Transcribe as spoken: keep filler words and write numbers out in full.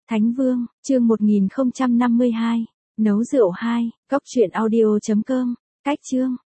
Thánh Vương, chương một nghìn không trăm năm mươi hai, nấu rượu hai, cốc truyện audio chấm com, cách chương.